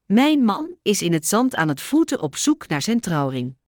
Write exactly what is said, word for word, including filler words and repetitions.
Mijn man is in het zand aan het voeten op zoek naar zijn trouwring.